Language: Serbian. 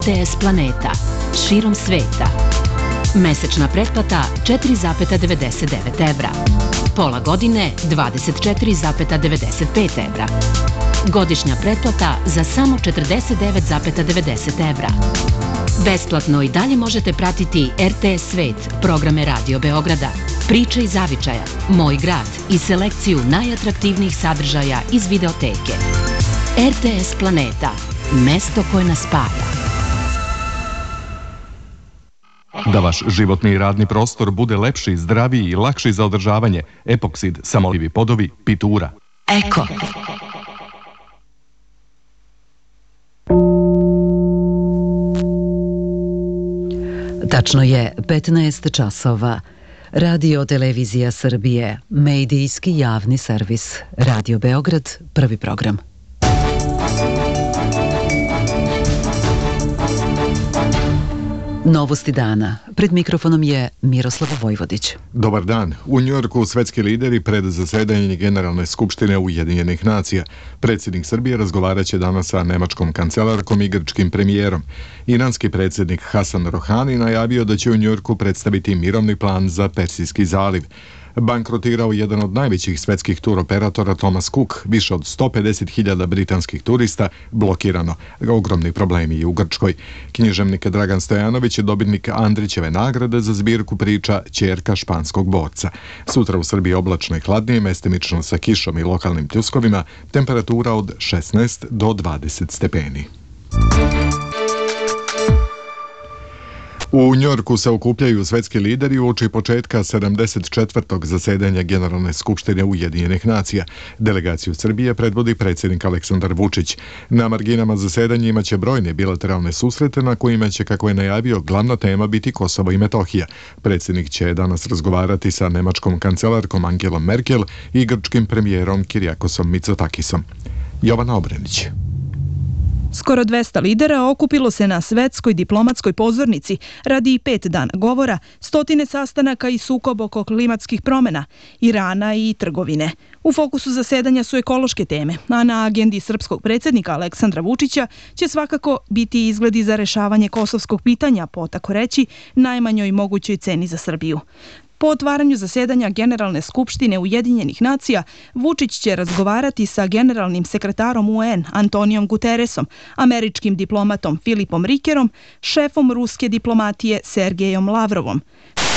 RTS Planeta. Širom sveta. Mesečna pretplata 4,99 evra. Pola godine 24,95 evra. Godišnja pretplata za samo 49,90 evra. Besplatno i dalje možete pratiti RTS Svet, programe Radio Beograda, Priče iz zavičaja, Moj grad i selekciju najatraktivnijih sadržaja iz videoteke. RTS Planeta, mesto koje nas spaja. Da vaš životni i radni prostor bude lepši, zdraviji i lakši za održavanje, Epoksid, samolivi podovi, Pitura. Eko. Tačno je 15 časova. Radio Televizija Srbije, medijski javni servis. Radio Beograd, prvi program. Novosti dana. Pred mikrofonom je Miroslava Vojvodić. Dobar dan. U Njujorku svetski lideri pred zasedanje Generalne skupštine Ujedinjenih nacija. Predsjednik Srbije razgovaraće danas sa nemačkom kancelarkom i grčkim premijerom. Iranski predsjednik Hasan Rohani najavio da će u Njujorku predstaviti mirovni plan za Persijski zaliv. Bankrotirao jedan od najvećih svetskih turoperatora Thomas Cook, više od 150.000 britanskih turista blokirano. Ogromni problemi i u Grčkoj. Književnik Dragan Stojanović je dobitnik Andrićeve nagrade za zbirku priča Ćerka španskog borca. Sutra u Srbiji oblačno i hladnije, mestimično sa kišom i lokalnim pljuskovima, temperatura od 16 do 20 stepeni. U Njujorku se okupljaju svetski lideri uoči početka 74. zasedanja Generalne skupštine Ujedinjenih nacija. Delegaciju Srbije predvodi predsjednik Aleksandar Vučić. Na marginama zasedanja imaće brojne bilateralne susrete na kojima će, kako je najavio, glavna tema biti Kosovo i Metohija. Predsjednik će danas razgovarati sa nemačkom kancelarkom Angelom Merkel i grčkim premijerom Kirijakosom Mitsotakisom. Jovana Obrenić. Skoro 200 lidera okupilo se na svetskoj diplomatskoj pozornici radi 5 dana govora, stotine sastanaka i sukob oko klimatskih promjena, Irana i trgovine. U fokusu zasedanja su ekološke teme, a na agendi srpskog predsjednika Aleksandra Vučića će svakako biti izgledi za rešavanje kosovskog pitanja po, tako reći, najmanjoj mogućoj ceni za Srbiju. Po otvaranju zasedanja Generalne skupštine Ujedinjenih nacija, Vučić će razgovarati sa generalnim sekretarom UN Antonijom Guterresom, američkim diplomatom Filipom Rikerom, šefom ruske diplomatije Sergejom Lavrovom.